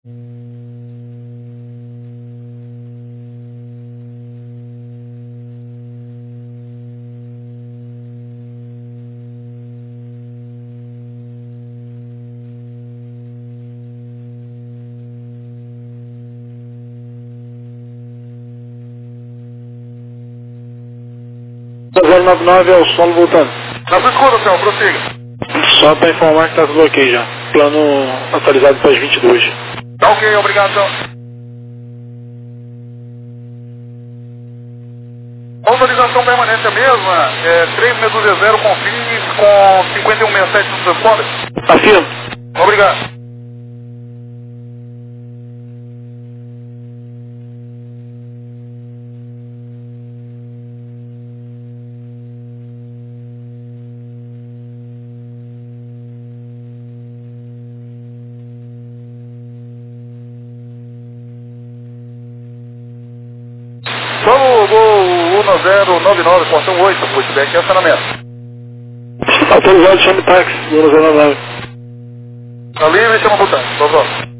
099 é o solo voltando. Na sua escuta, senhor, prossiga. Só para informar que tá tudo ok já. Plano atualizado para as 22. Tá ok, obrigado, senhor. Autorização permanente é a mesma, 3620, confirme com 5167 no transporte. Afirmo. Obrigado. Solo Gol 1099, portão 8, pushback e acionamento. Autorizado, chame táxi, 099. Tá livre, chama o botão. Pronto.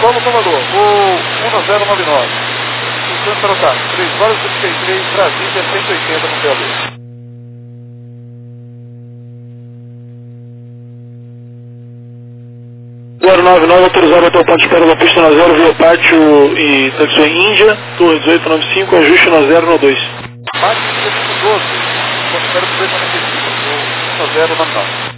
Paulo Salvador, voo 1099. Instruções para o TAP, 3 horas e 33, Brasília, 180 no PLD. 099 autorizado até o ponto de espera da pista na 0 via pátio e taxi Índia, torre 1895, ajuste na 092. Pátio 12, ponto de espera 245, 1099.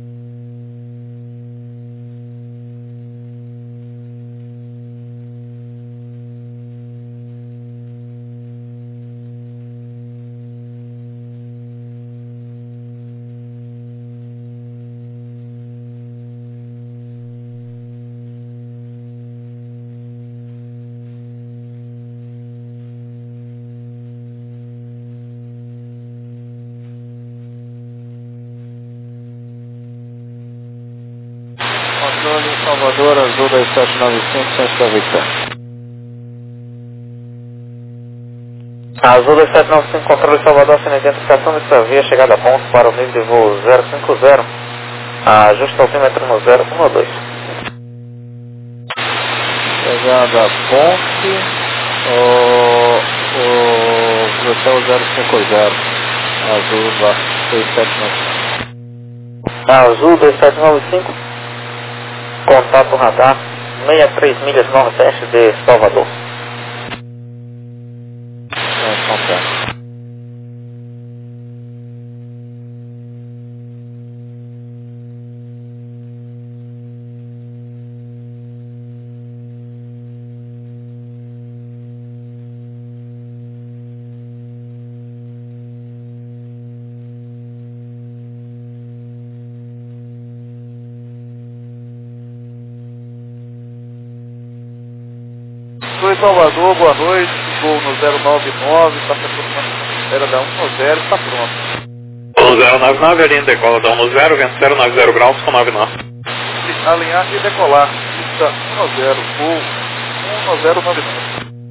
Salvador, Azul 2795, centro da Victor. Azul 2795, controle Salvador, sem identificação desta via, chegada a ponto para o nível de voo 050, ajuste altímetro no 012. Chegada a ponte, o hotel 050, Azul 2795. Azul 2795. Contato radar 63 milhas nordeste de Salvador. Oi, Salvador, boa noite, voo no 099, está se aproximando, era da 10, está pronto. 099, a linha decola da 10, vento 090 graus com 99. Alinhar e decolar, pista 10, voo 1099.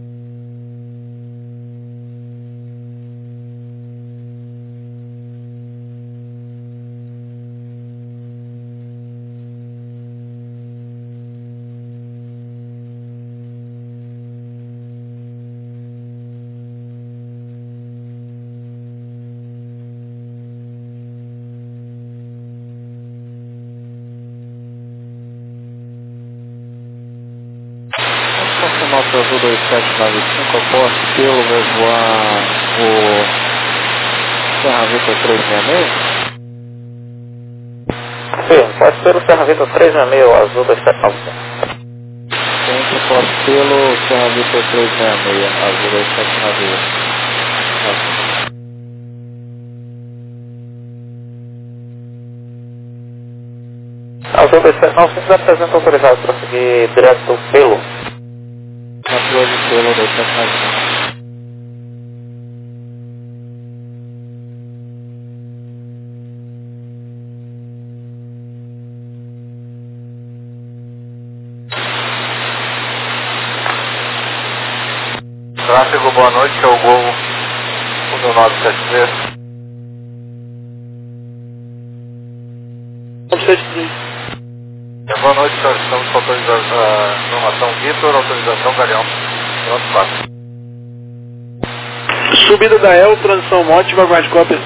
Nosso Azul 2795, após pelo vai voar o Serra Vitor 366? Sim, pode ser o Serra Vitor 366, o Azul 2795. Sempre pode ser o Serra Vitor 366, Azul 2795. Azul 2795 apresenta autorizado para seguir direto pelo. Controle pelo 2795. Tráfego, boa noite, é o Gol 1973. 173. Boa noite, senhor. Estamos com informação Vitor, autorização Galeão. Pronto, 4. Subida da El, transição Monte, vaguard cópia.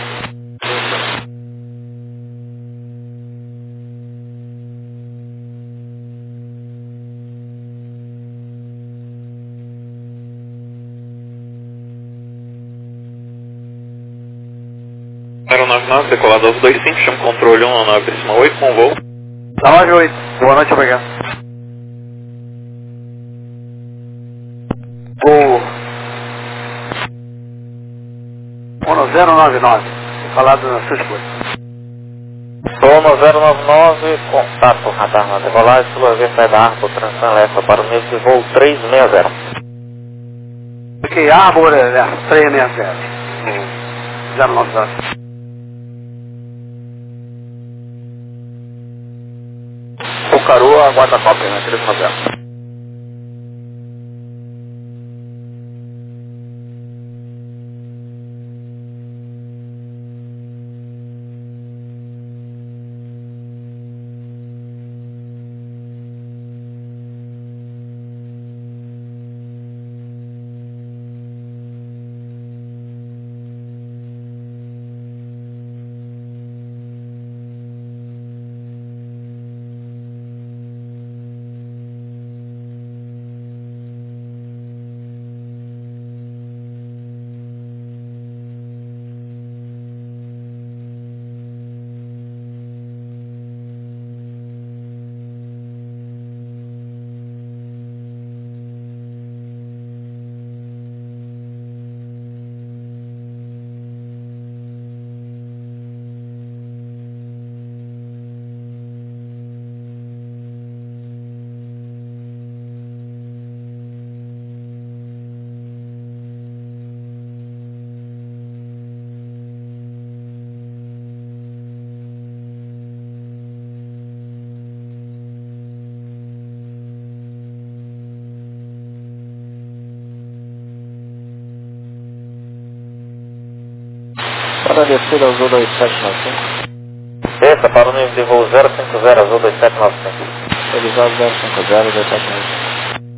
Decolado 25, chama controle 199,8 com voo. 98, boa noite, obrigado. Voo 1099, falado na sua escolha. Soma 099, contato radar na decolagem, sua vez sai da Arco, transição leva para o nível de voo 360. Fiquei Arbor, 360. 099. Caru, aguarda a cópia, né? 390. Para descer azul 2795. Desça para o nível de voo 050, azul 2795. Autorizado 050, 2795.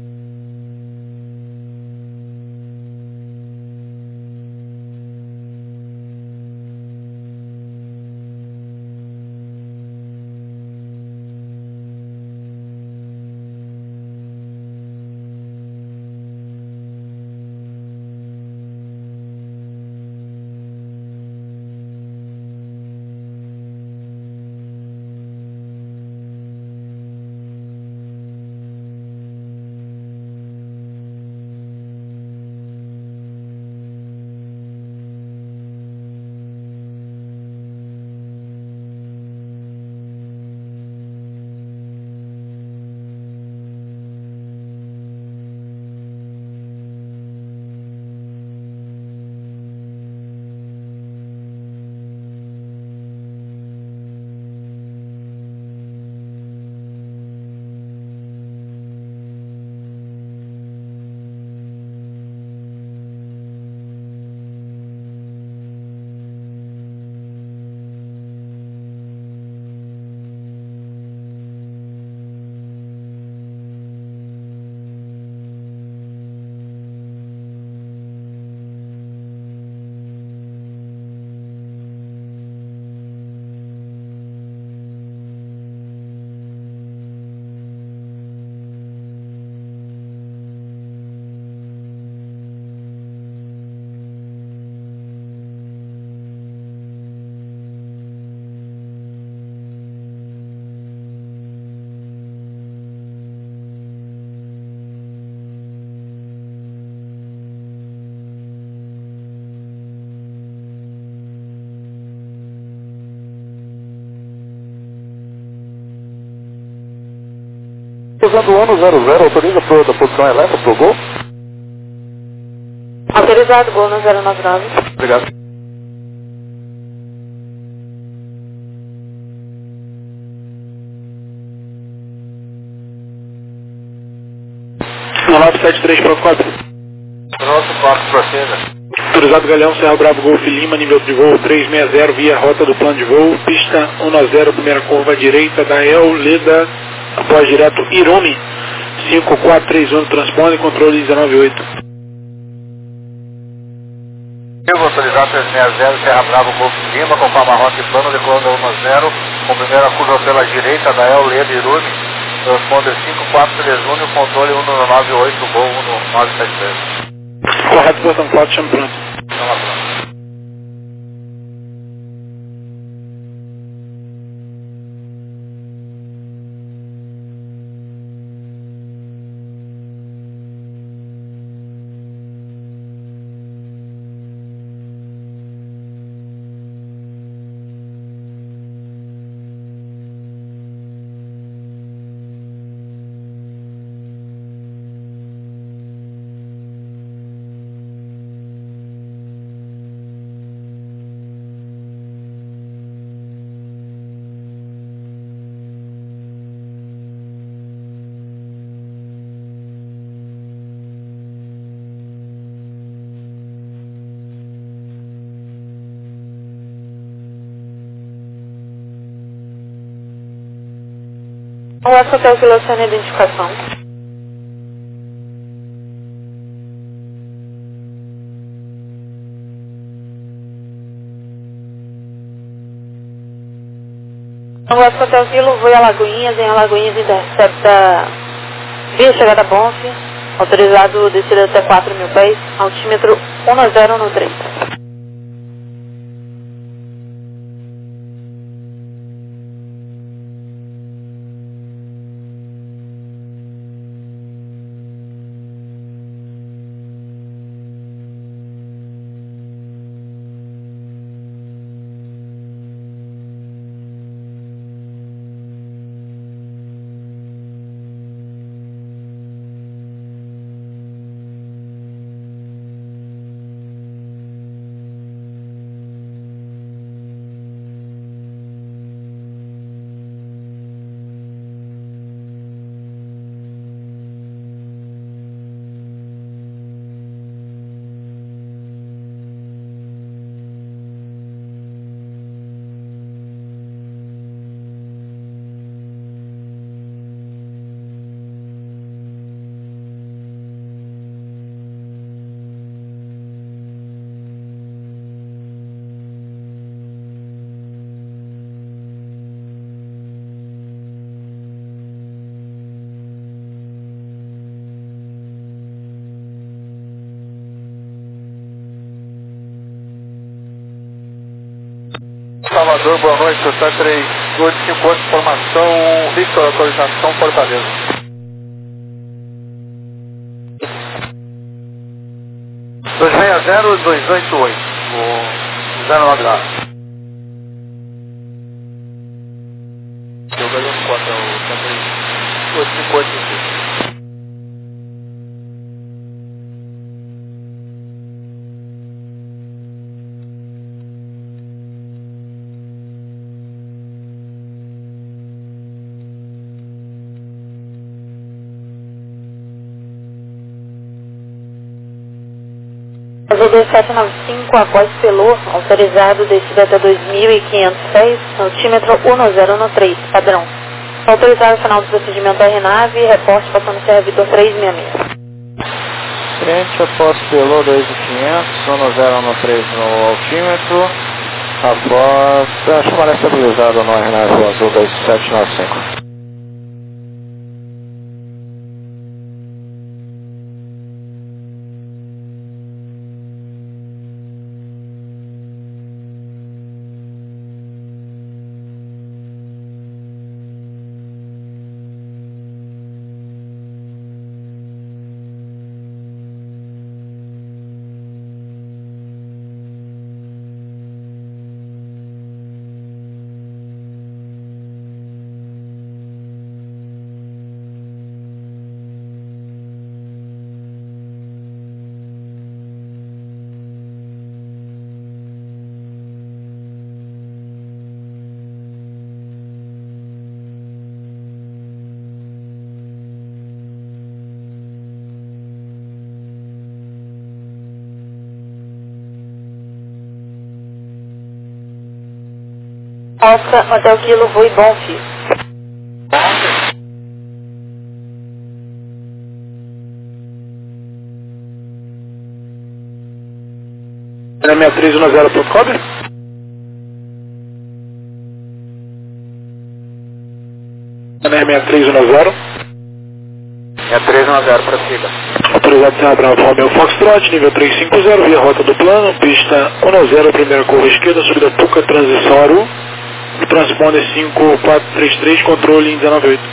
Usando o ano 00, autoriza da posição elétrica pro Gol? Autorizado, Gol no 099. Obrigado. No 973 Procópio. Pronto, 4 proceeda. Autorizado Galeão, Serra Bravo Golf Lima, nível de voo 360 via rota do plano de voo, pista 10, primeira curva à direita da El Leda, após direto Irumi, 5431 transpone, controle 198. Eu vou autorizar 360, Serra Bravo, Golf Lima, conforme a rota e plano, decolando 10, com primeira curva pela direita da El Leda Irumi, transponder 5431 e o controle 198, Gol 1973. Correto, botão 4, chame pronto. Então, lá pronto. O hotel que leciona a identificação. O hotel Vilo voa a Alagoinhas, em Alagoinhas intercepta via chegada Bonf, autorizado descida até 4.000 pés, altímetro 1013. Salvador, boa noite, está 3858, informação, Victor, autorização, Fortaleza. 260-288, o 09 lá. Eu ganhei um conta, o 3858. Azul 2795, após Pelô, autorizado, descida até 2.500 pés, altímetro 1013, padrão. Autorizado final do procedimento RNAV, reporte passando servidor 366. Frente após Pelô 2500, 1013 no altímetro, após chamada estabilizada no RNAV Azul 2795. Oscar, Hotel Kilo, Rui Bonfim. Na 6310, cobre? Na 6310. 6310, prossiga. Autorizado Serra Brava, Romeo Foxtrot, nível 350, via rota do plano, pista 10, primeira curva esquerda, subida Puca, transição Aru, e transponder 5433, controle em 198.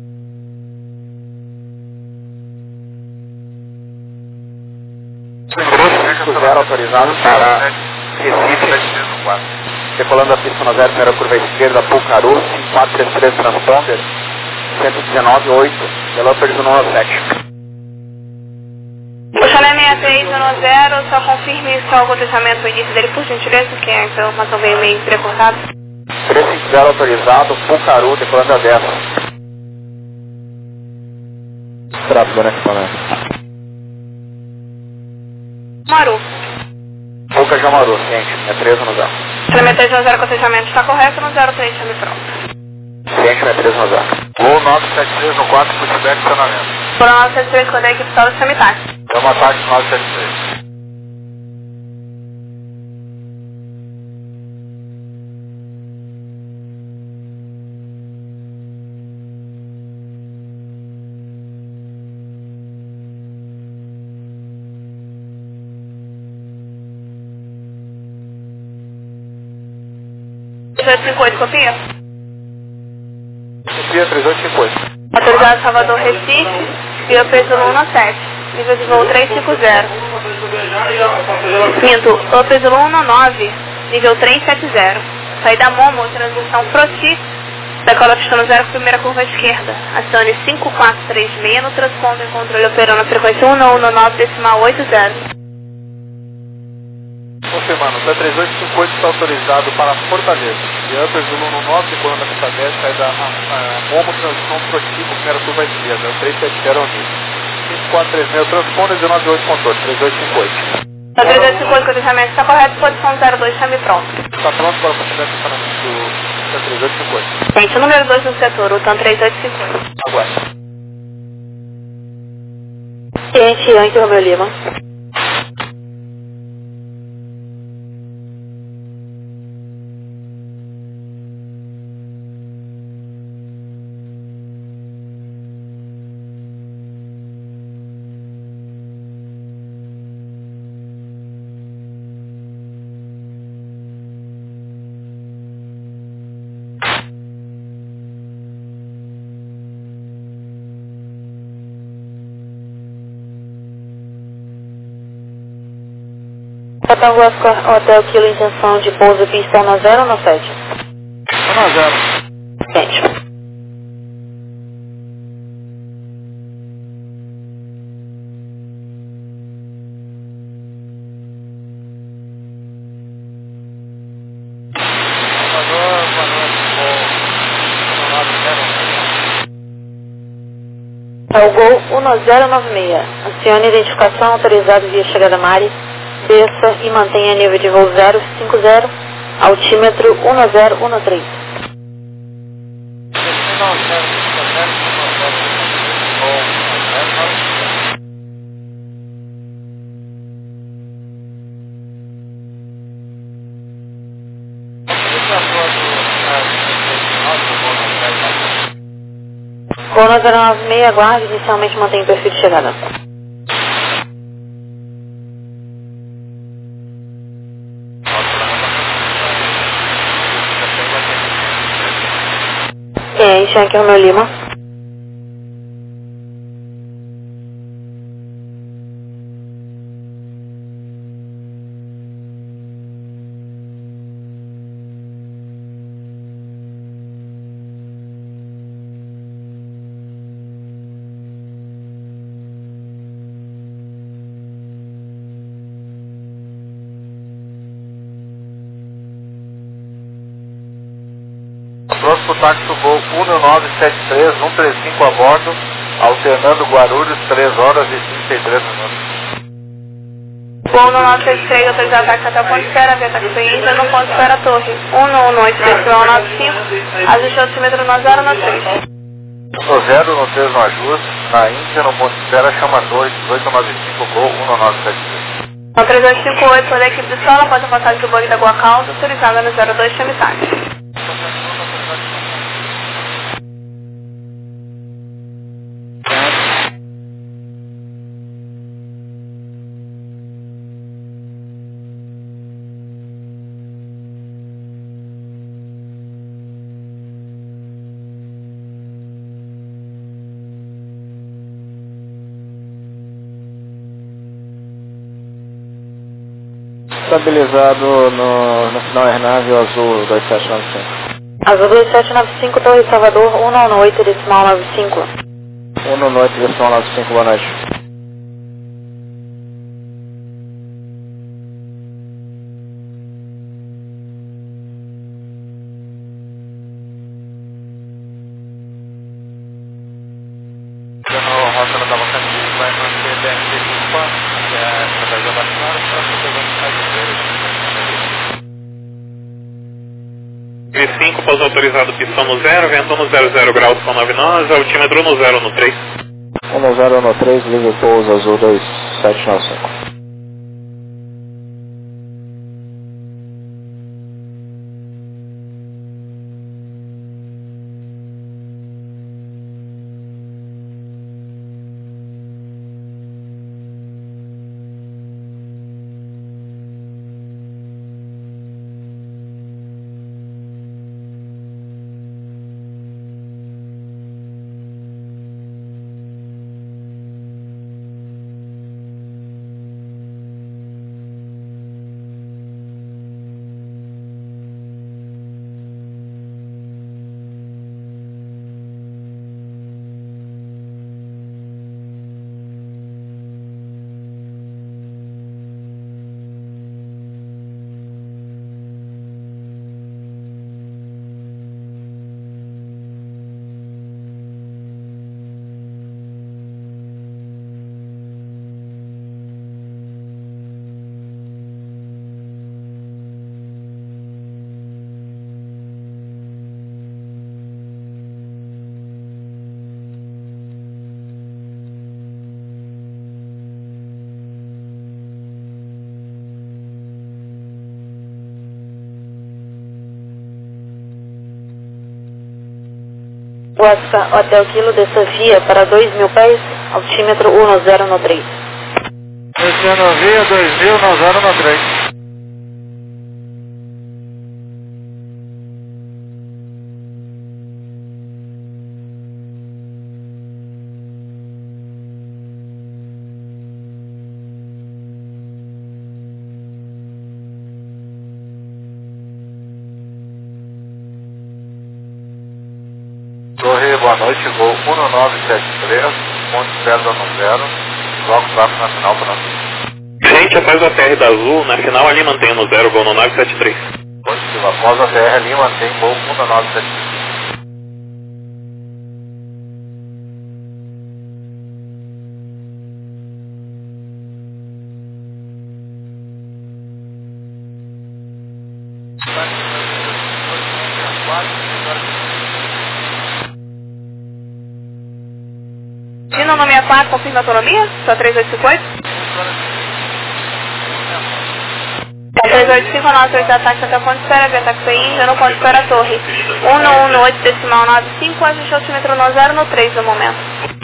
Zero autorizado para Recife, decolando a pista 10, primeira curva esquerda, Pucaru, 5433 transponder, 119.8, developers do 17. O Chalé 6310, só confirme só o acontecimento, o início dele, por gentileza, que a informação veio meio entrecortada. 350 autorizado, Pucaru, decolando a 10. Tráfego no equipamento. Maru. Puca Jamaru, ciente, é 310. Chalé 6310, acontecimento está correto, no 03, chame pronto. Ciente, é 310. Voo 973 no 4, feedback de estacionamento. Por 973, quando a equipe toda, chame táxi. É uma táxi 973. Copia? Copia 3858. Autorizado Salvador Recife, via peso 117, nível de voo 350. Minto, o peso 119, nível 370. Saída Momo, transição Proti, decola pistão 0, primeira curva esquerda. Acione 5436 no transponder, controle operando a frequência 1119.80. Confirmando, o 3858 está autorizado para Fortaleza. E Upper Zulu no 9, decolando a pista 10, sai da Momo, transição Protipo, primeira curva esquerda, 370 ao nível. 5436, transponder 198 controle, 3858. O 3858, o deslizamento está correto, posição 02, chame pronto. Está pronto para o procedimento de estacionamento do 3858. Gente, o número 2 no setor, o TAN 3858. Aguarde. Gente, Yankee Romeu Lima. Tango Oscar Hotel Kilo, intenção de pouso pista 10 no 7. 10. Gente. É o Gol 1096. Acione identificação autorizado via chegada Mari. Desça e mantenha nível de voo 050, altímetro 1013. Gol 1096, aguarde, inicialmente mantém o perfil de chegada. Yankee Romeo Lima. Próximo táxi do voo 1973, 135 a bordo, alternando Guarulhos, 3 horas e 33 minutos. Voo 1973, autorizado táxi até o ponto de espera, via taxi entra no ponto de espera torre 118-95, ajuste altímetro 1013. No 0 no 3 no ajuste, na Índia, no ponto de espera, chama 2, 1895, Gol 1973. No 3858, toda a equipe de solo após a passagem do bug da Goa Calça, autorizada no 02 Chamisade. Estabilizado no final aeronave azul 2795. Azul 2795, Torre Salvador, 198 decimal 95. 198 decimal 95, boa noite. Rota da Bacana vai manter BRT 24, que é a estratégia da Clara, para fazer a vantagem dele. 5, pouso autorizado, pistão no 0, vento no 00 graus com 9 nós, altímetro no 0 no 3. 10 no 3, liga o pouso azul 2795. Oscar Hotel Kilo de Sofia para 2.000 pés, altímetro 1013. Oceano Via 2000, no 0 no 3. boa noite, voo 1973, Monte César no 0, bloco 4 na final para nós. Gente, após a TR da Azul, na final ali mantém no 0, voo no 973. Positivo, após a TR ali mantém voo 1973. Dino no 64, confirma a autonomia? Só 3858? 3885, a nossa 8 ataques até o ponto de espera, via ataque ainda no ponto de espera torre. 118,95, ajuste altímetro no 0 no 3 no momento.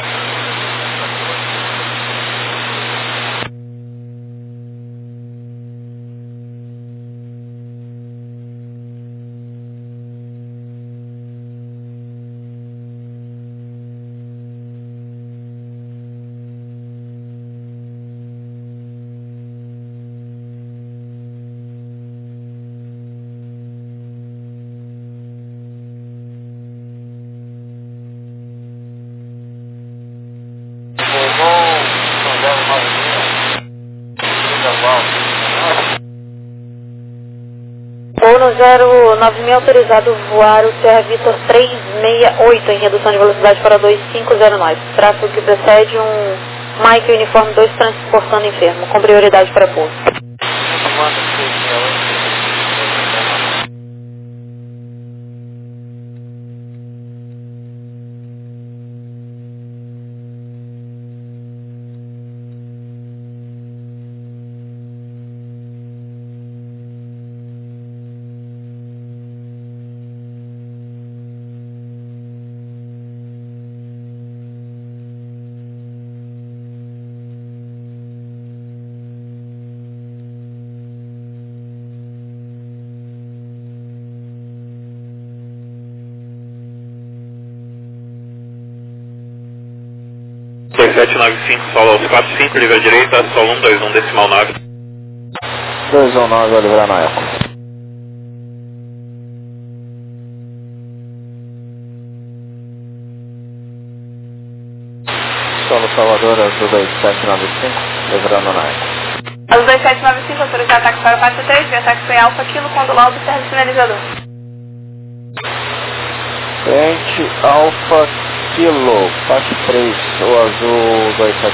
Voo no 09000 autorizado voar o Sierra Vitor 368 em redução de velocidade para 2509. Tráfego que precede um Mike Uniforme 2 transportando enfermo, com prioridade para pouso. Dois 795, solo aos 45, livre à direita, solo 121, decimal 9. 219, Oliveira na Eco. Solo Salvador, azul 2795, livrando na Eco. Azul 2795, autorizado ataque para o 43, via ataque foi Alfa, quilo, quando lá observa o sinalizador. Frente, Alfa, Kilo, faixa 3, o azul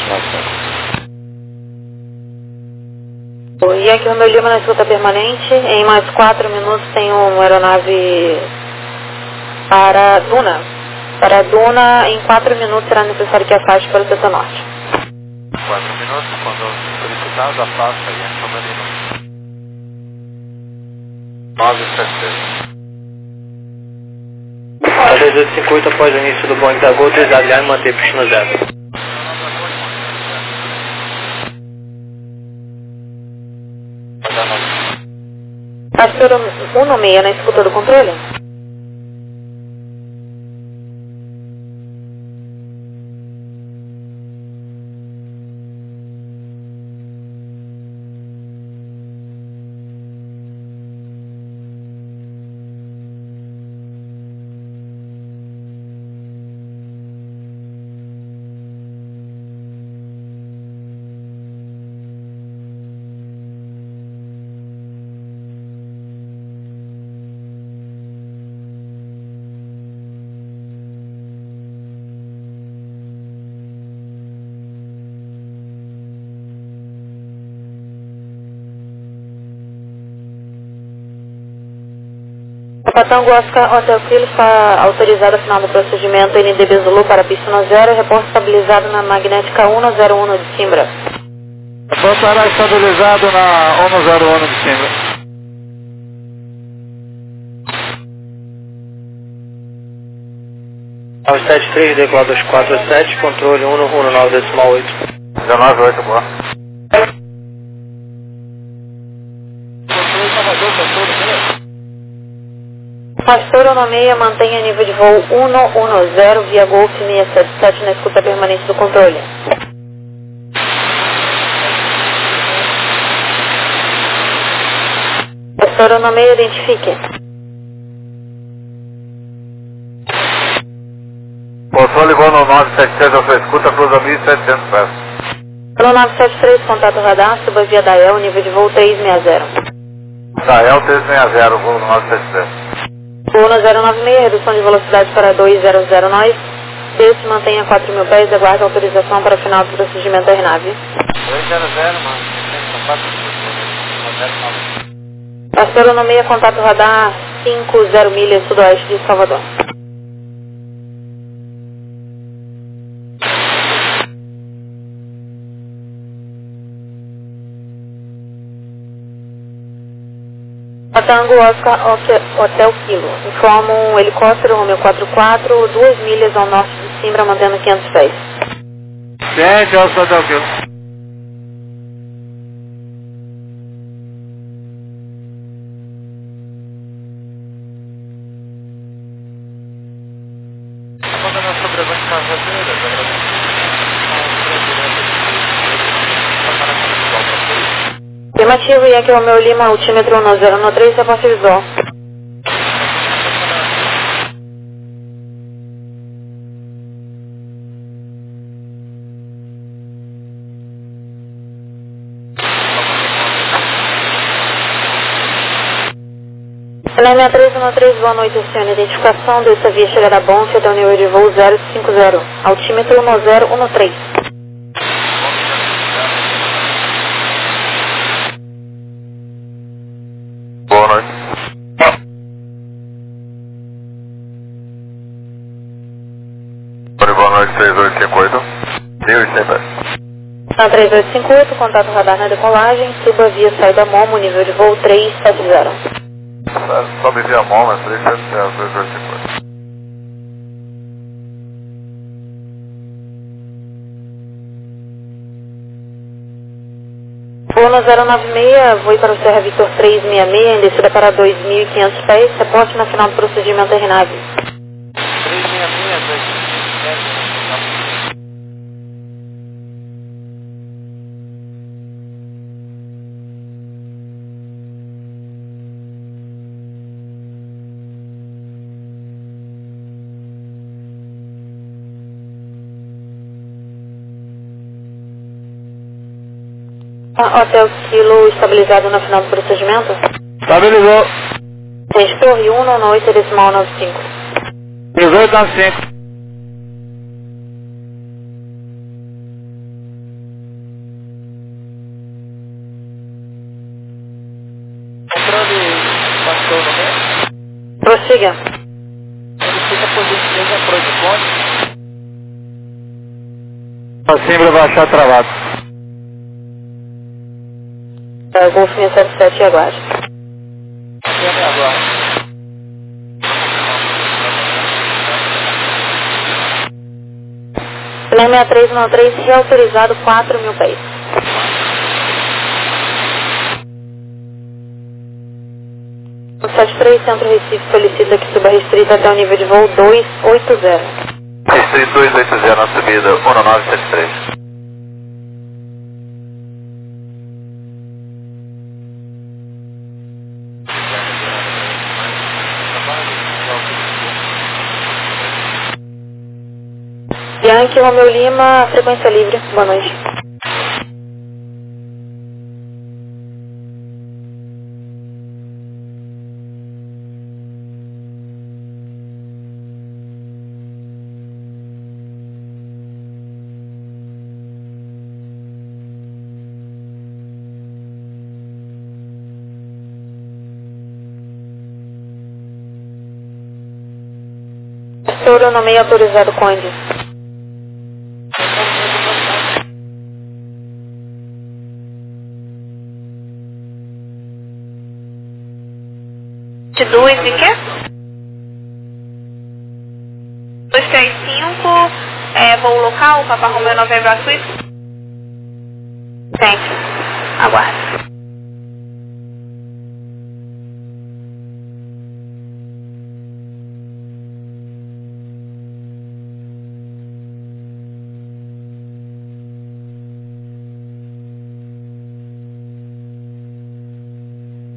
2795. E aqui o meu Lima na escuta permanente. Em mais 4 minutos tem uma aeronave para Duna. Para Duna, em 4 minutos será necessário que afaste para o setor norte. 4 minutos, quando solicitado, afasta aí, é sobre Lima. 973. A 1850 após o início do Boeing da Gol, autorizado já e manter piscina zero. Pastor 16 na escuta do controle. Patango Oscar Hotel Kilo está autorizado a final do procedimento NDB Zulu para pista no 0, reporte estabilizado na magnética 101 de Simbra. Voltará estabilizado na 101 de Simbra. Ao 73, decolar 247, controle 119,8. 198, boa. Pastor Onomeia mantenha nível de voo 110 via Golf 677 na escuta permanente do controle. Pastor Onomeia, identifique. Passou, ligou no 973, eu sou escuta, cruza 1.700 pés. Pelo 973, contato radar, suba via Dael, nível de voo 360. Dael 360, voo 973. Voo no 096, redução de velocidade para 200 nós. Desce, mantenha 4.000 pés, aguarda autorização para o final do procedimento da aeronave. 200, mano. Pastor no meia, contato radar 50 milhas sudoeste de Salvador. Tango Oscar Hotel Kilo. Informa um helicóptero Romeo 44, 2 milhas ao norte de Simbra, mantendo 500 pés. 7, Oscar Hotel Kilo. Afirmativo, Yankee Romeo Lima, altímetro 1013, reporte visual. LM 313, boa noite, senhor. Identificação dessa via chegada a Bonfim até o nível de voo 050, altímetro 1013. Boa noite. Boa noite, 6858. 1.100 pés. Na 3858, contato radar na decolagem, suba via saída Momo, nível de voo 370. Sobe via mão, mas 370, 258. Voo no 096, voe para o Serra Victor 366, em descida para 2.500 pés, reporte na final do procedimento da aeronave. 366, Hotel Kilo estabilizado na final do procedimento. Estabilizou. Gente, Torre 1, 98, decimal 95. 1895. controle passou no meio. Prossiga. Verifica por gentileza a Prodigone. Assim para baixar travado. Golf 677 e aguarde. Chame agora. LM 6313, reautorizado 4.000 pés. O 73, Centro Recife, solicita que suba restrito até o nível de voo 280. Restrito 280 na subida 1973. Yankee Romeo Lima, frequência livre. Boa noite. Touro no meio autorizado Conde. De 2 e quê? 235, voo local, Papa Romeo Novembro a Suíça. Thank you. Aguarde.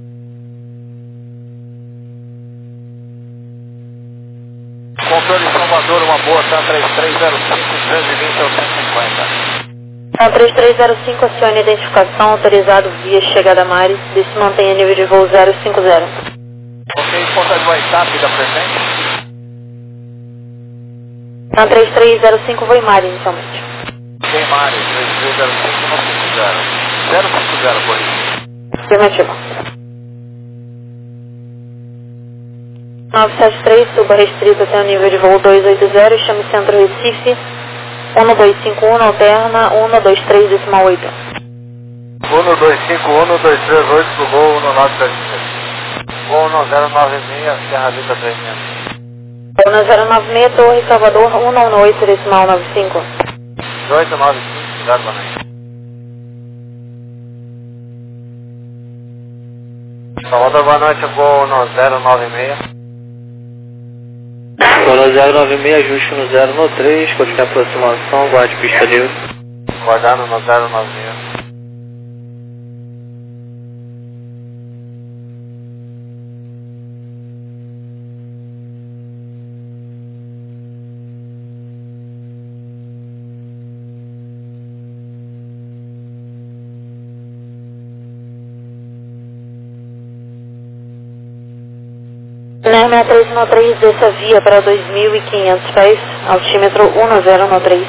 Controle São Salvador, uma boa, tá 3305, 220 ao 150. Então 3305, acione identificação, autorizado via chegada a Mares, desse mantenha nível de voo 050. Ok, ponta de WhatsApp da presente. Então 3305, voo em Mares inicialmente. Tem Mares, 3305 no 50. 050, por isso. Afirmativo. 973, suba restrito até o nível de voo 280 e chame Centro Recife. 1251, alterna 123 decimal 8. 1251, 238 pro voo 1976. Voo 1096, Serra Vista 36. Voo 096, Torre Salvador 118 decimal 95. 1895, exatamente. Salvador, boa noite, voo 096. Voo 096, ajuste no 013, continue a aproximação, guarde pista livre. Guardando no 096. NER 6313, desça via para 2.500 pés, altímetro 1013.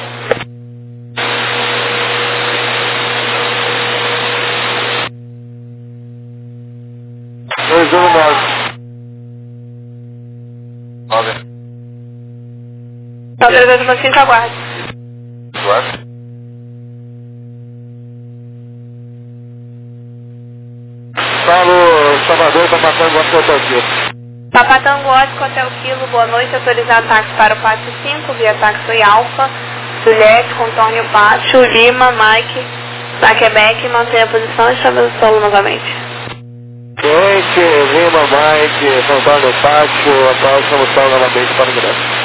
Autorizado no 5, aguarde. Salvador, tá passando o hotel aqui. Papatango Ótico, Hotel Quilo, boa noite, autorizado táxi para o Pátio 5, via táxi Alfa, Juliette, Antônio Pátio, Lima, Mike, da Quebec, mantenha a posição e chame o solo novamente. Gente, Lima, Mike, Antônio Pátio, atual chama o solo novamente para o ingresso.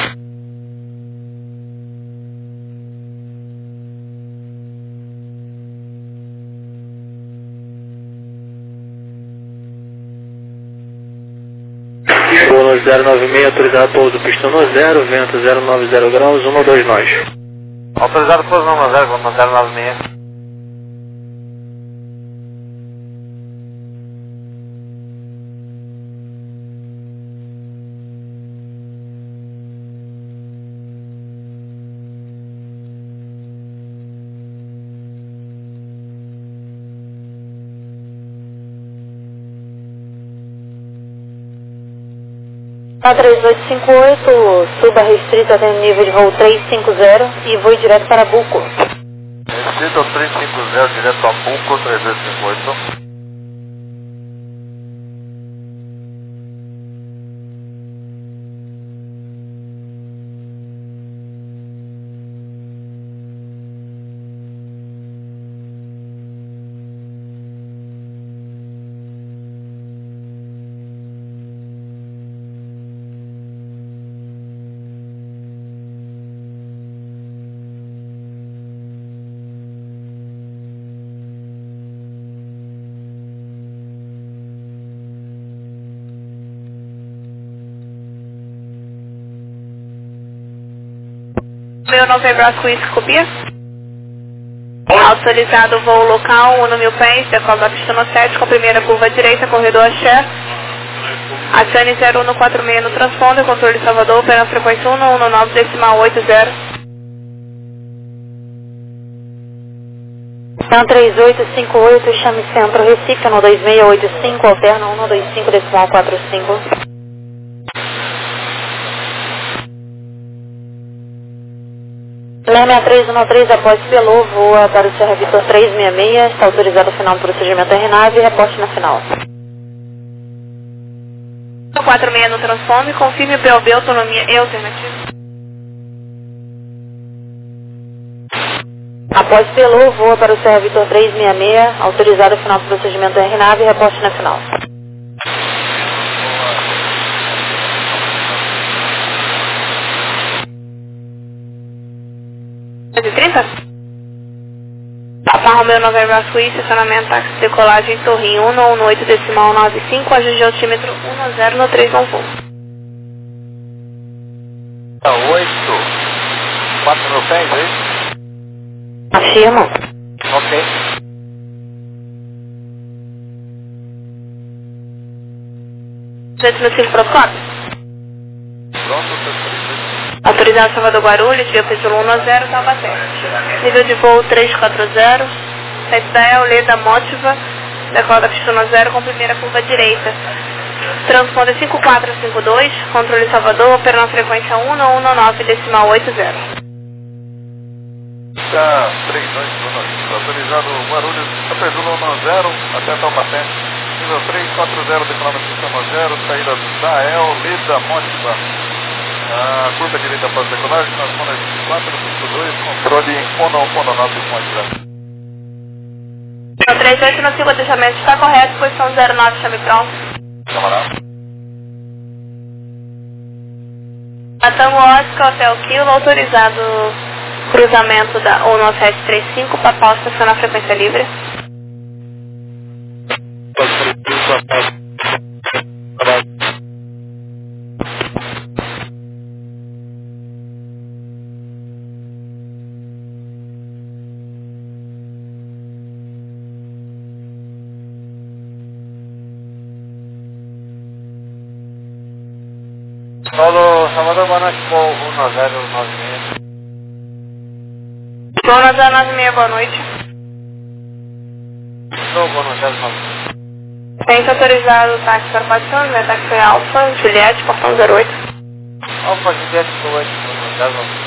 Voo 096, autorizado pouso pista no 0, vento 090 graus, 1 nós. Autorizado pouso no 096. A 3858, suba restrito até o nível de voo 350 e voe direto para Buco. Restrito 350, direto a Buco, 3858. Meu Novembro Suíça, copia. Autorizado voo local, 1.000 pés, decola da pista no 7, com a primeira curva direita, corredor Axé. Acione 0146 no transponder, controle de Salvador, pela frequência 119 decimal 80. Então 3858, chame Centro Recife, no 2685, alterna 125 decimal 45. NER 6313, após Pelô, voa para o Serra Vitor 366, está autorizado o final do procedimento RNAV e reporte na final. 46 no transforme, confirme POB, autonomia e alternativa. Após Pelô, voa para o Serra Vitor 366, autorizado o final do procedimento RNAV e reporte na final. 30? Papa Romeo Novembro Suíça, estacionamento táxi decolagem Torrinho 118 decimal 95, ajuste de altímetro 10 no 3 voo. 8. 4 mil pés, é isso? Afirmo. Ok. No protocolo. Pronto, professor. Autorizado Salvador Guarulhos, via Pítulo 10, Taubaté. Nível de voo 340, site da EL, Leda Mótiva, decola da Pítulo 0 com primeira curva direita. Transponder 5452, controle Salvador, opera na frequência 1119,80. Tá, 321, autorizado Guarulhos, Aperdula 10 até Taubaté. Nível 340, decolada Pítulo 0, saída da EL, Leda Mótiva. Curva direita após decolagem, transponder 5452, controle 1119,80. 38 no seu deixamento está correto, posição 09, chame pronto. Camarada. Tango Oscar, Hotel Kilo, autorizado cruzamento da 1735, Papal, estaciona na frequência livre. Solo Salvador, boa noite, voo 1096. Dona 096, boa noite. Sou boa noite, 1096. Tem autorizado táxi para Paixão, né? Táxi Alfa, Juliette, portão 08. Alfa Juliette, boa noite, 1096.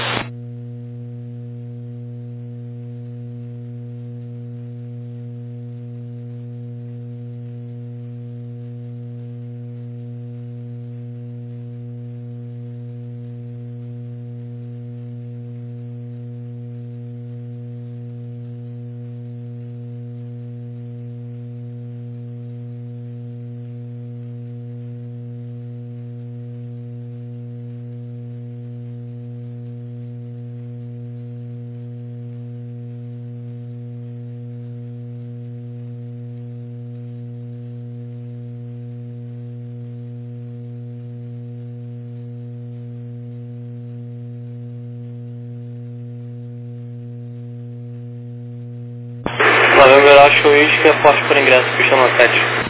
Flamengo Acho Uísque, aposto por ingresso, pista 7.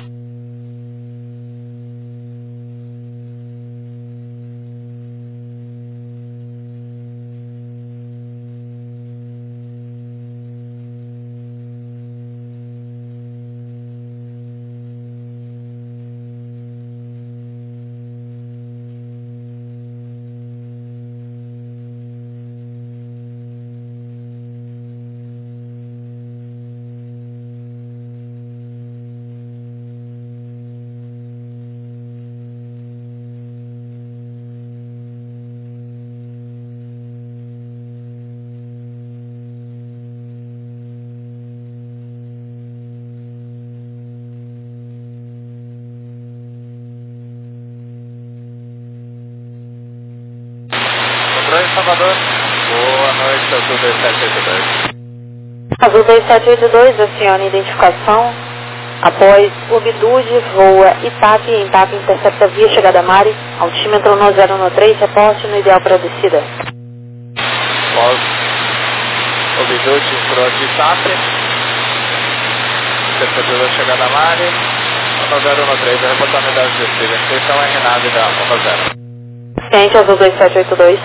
Controle Salvador, boa noite, Azul 2782. Azul 2782, acione identificação. Após Ubitude, voa Itape, em Itape intercepta via chegada a Mari, altímetro 1013, reporte no ideal para descida. Pós Ubitude, pro de Itape, interceptador da chegada a Mari, 1013, reportamento da descida, inscrição é Renave da 10. Ciente, Azul 2782.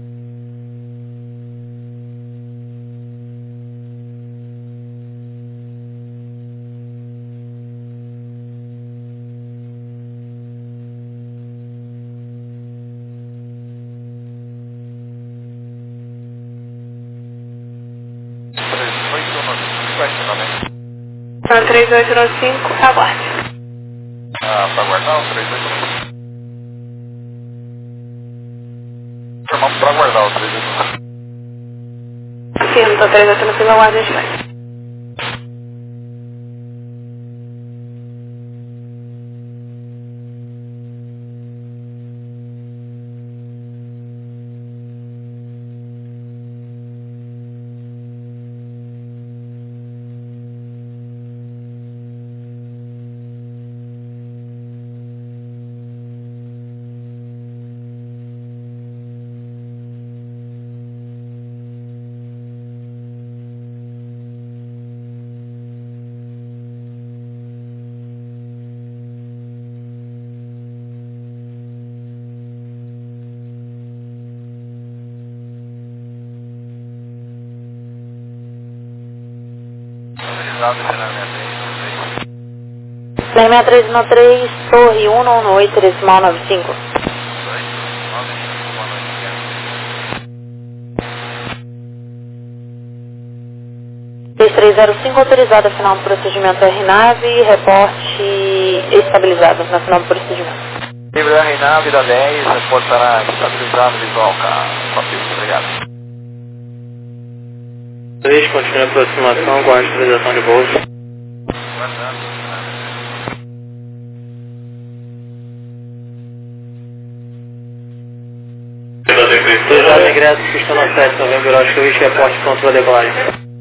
Na 3895, aguarde. Para guardar o 3895. Chamamos para guardar o 3895. Sim, tô 3895, aguarde a gente. autorizado descer na 6313, Torre 118, decimal 95. 6305, autorizado, final do procedimento RNAV, reporte estabilizado na final do procedimento. Livre da RNAV da 10, reportará estabilizado visual com a pista, obrigado. 3, continue a aproximação com a estabilização de voo. Autorizado ingresso, pista 97, novembro, Oscar, Whisky, reporte controle de decolagem.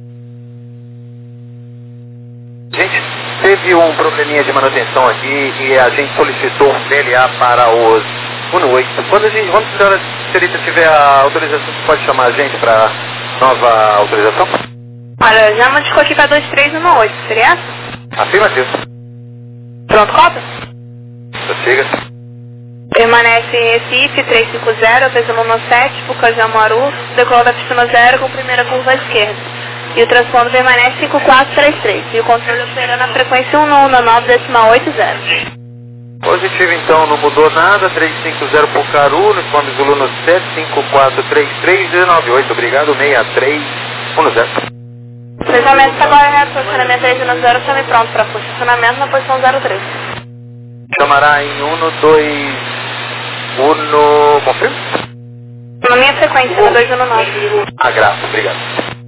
Gente, teve um probleminha de manutenção aqui e a gente solicitou um PLA para os 18. Quando a senhora Senhorita tiver a autorização, você pode chamar a gente para nova autorização? Olha, já modificou aqui para 2318, seria essa? Afirmativo. Pronto, cota? Prossiga. Permanece em Recife, 350, peso 17, Pucajão Maru, decola da pista 0 com primeira curva à esquerda. E o transponder permanece 5433. E o controle operando a frequência 199,80. Positivo então, não mudou nada. 350 Pucaru, uniforme Zulu no 7543398. Obrigado, 6310. Fechamento está correto, posicionamento 310, chame pronto para posicionamento na posição 03. Chamará em 121. Confirma? Na minha frequência, no 219. Graças, obrigado.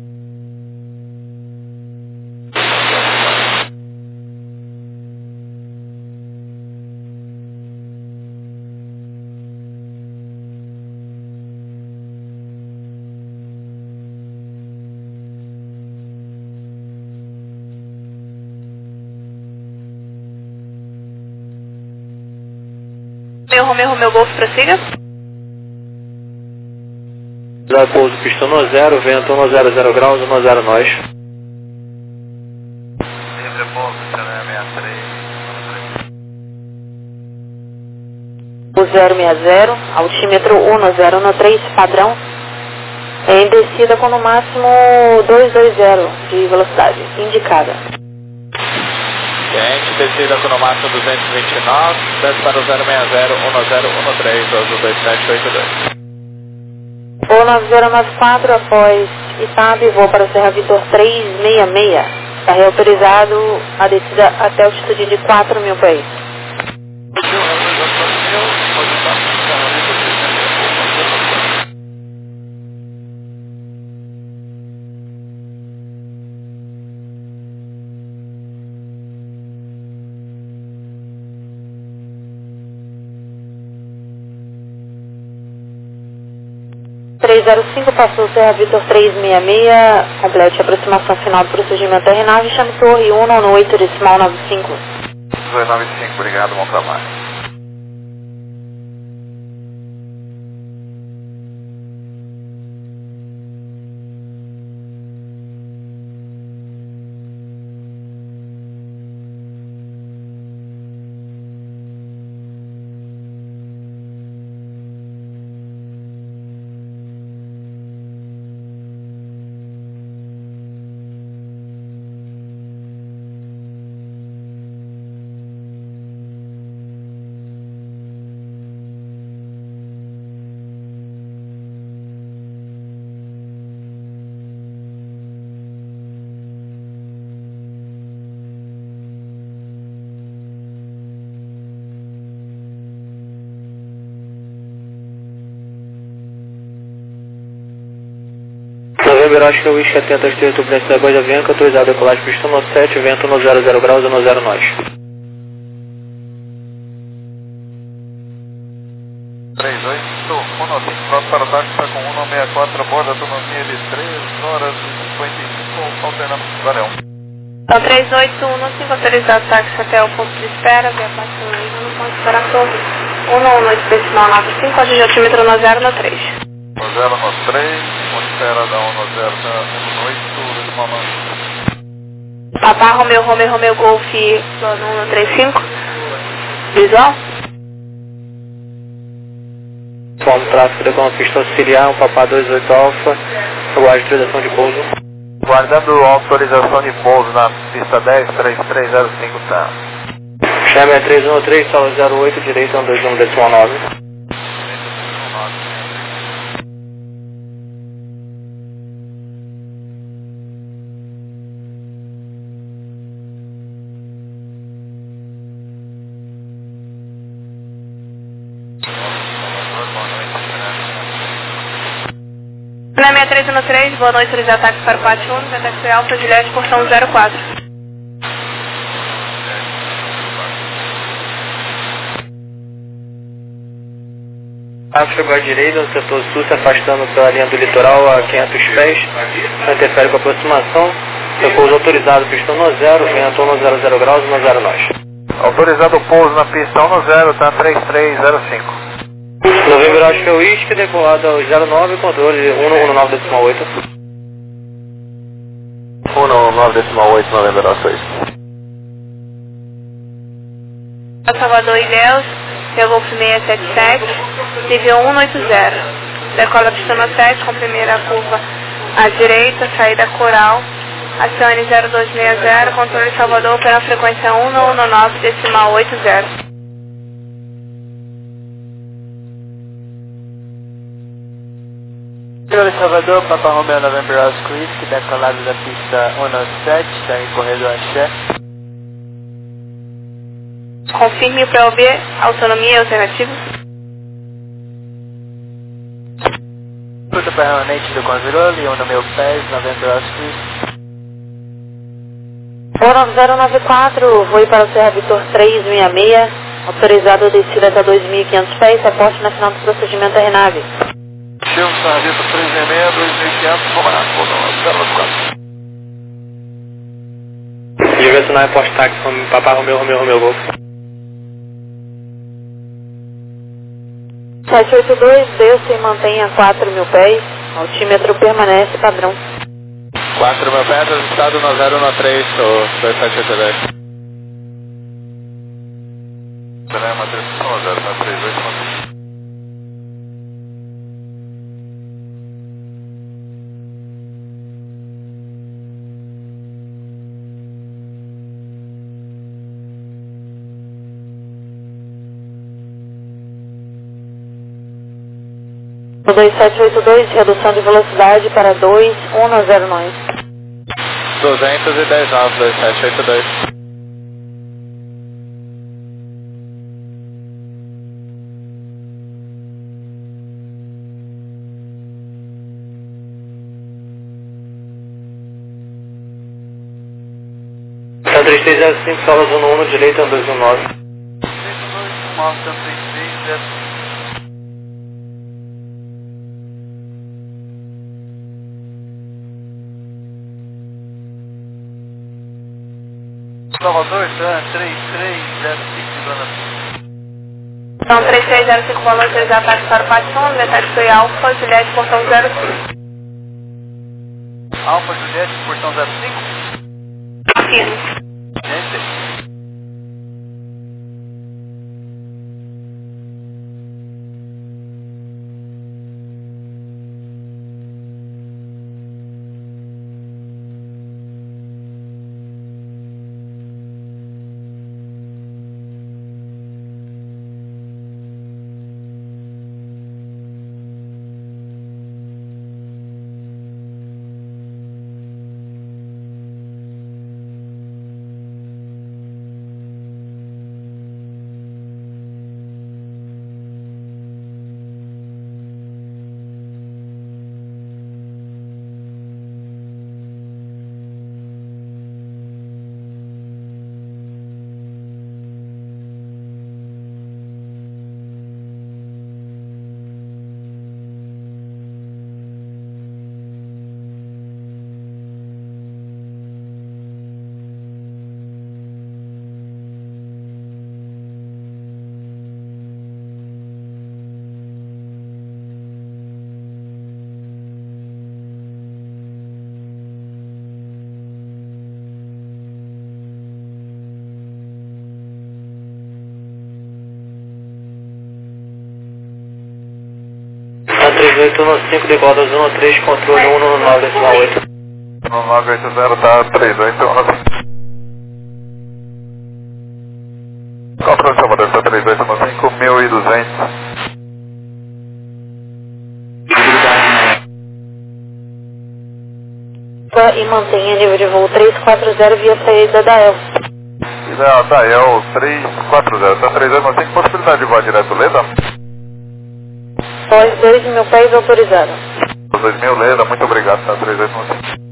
Romeu Golf, prossiga. Pouso pista 10, vento 100 graus, 10 nós. Livre pouso, 63. 060, altímetro 1013, padrão. Em descida com no máximo 220 de velocidade indicada. Gente, descida com no máximo 229, desce para o 060, 1013, azul 2782. Voo 9094 após ITAB, voo para Serra Vitor 366. Está reautorizado a descida até altitude de 4.000 pés. Passou Serra Vitor 366, complete a aproximação final do procedimento RNAV, chame Torre 198, decimal 95. 295, obrigado, bom trabalho. Novembro, acho que o Whisky atenta às turbulências da Boia Avianca, autorizado a decolagem pista 17, vento 10 graus, 10 nós. 38, pronto para o táxi, está com 164 a bordo, autonomia de 3 horas e 55, alternando. Valeu. Então 3815, autorizado táxi até o ponto de espera, via parte no ponto de espera a torre. 118, decimal 95, altímetro 10 no 3. 10 no 3, ponto de espera da 10 decimal 9. Papá Romeu Golf, plano 135, visual. Forma tráfego com a pista auxiliar, um Papá 28 Alfa, aguarde autorização de pouso. Aguardando autorização de pouso na pista 10, 3305, tá. Chame 6313, sala 08, direita 121,9. Na 6313, boa noite, três ataques para o pátio 1, Ventax Alfa, Juliette, portão 04. Chegou à direita, no setor sul, se afastando pela linha do litoral a 500 pés, não interfere com a aproximação, seu pouso autorizado, pista 10, vento 100 graus, 10 nós. Autorizado o pouso na pista 10, tá, 3305. Novembro Oscar Whisky, decolado ao 09, controle 119,8. 119,8, Novembro Oscar Whisky. Salvador Ilhéus, Golf 677, nível 180. Decola pista 7 com primeira curva à direita, saída Coral. Acione 0260, controle Salvador pela frequência 119,80. Controle Salvador, Papa Romeo November Oscar Whisky, decolado da pista 197, está em corredor Axé. Confirme para OB, autonomia e alternativa. Fruta permanente do controle, no meu pés, November Oscar Whisky. 9094, voe para o Serra Vitor 366, autorizado a descida até 2.500 pés, reporte na final do procedimento da RNAV. Chegamos na Vitor 366, 2500, comandado por 094. Direcional Post Taxi, Papa Romeo Golf. 782, desça e mantenha 4.000 pés, altímetro permanece padrão. 4.000 pés, estado no 013, 2782. Cinema 3, 038. O 2782, redução de velocidade para 2109. 210 nove, 2782. Tá 3305, sala 1, direita 219. 3305. Salvador, 3305, Dona Pista. Então 3305, boa noite, três ataques para o pátio 1, Ventax Alfa, Juliette, portão 05. Alfa Juliette, portão 05? Firme. Gente. Tá 3815, decolado 13, controle 119,8. No 980 tá 3815. Qual a produção, modelo? Tá 3815, 1200. E mantenha nível de voo 340 via saída da EL. Da EL 340, tá 3815, possibilidade de voar direto Leda? Pós 2.000 pés autorizado. 2.000 Leda, muito obrigado, tá 3815.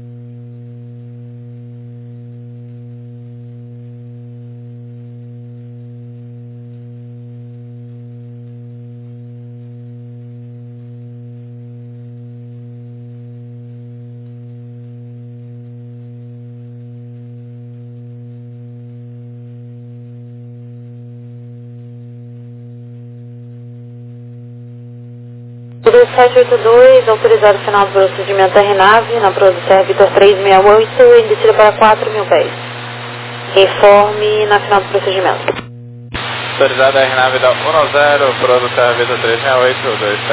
Tudo 782, autorizado final do procedimento RNAV, na produção Vitor 368, em descida para 4.000 pés. Informe na final do procedimento. Autorizado a RNAV da 10, produção Vitor 368, 2.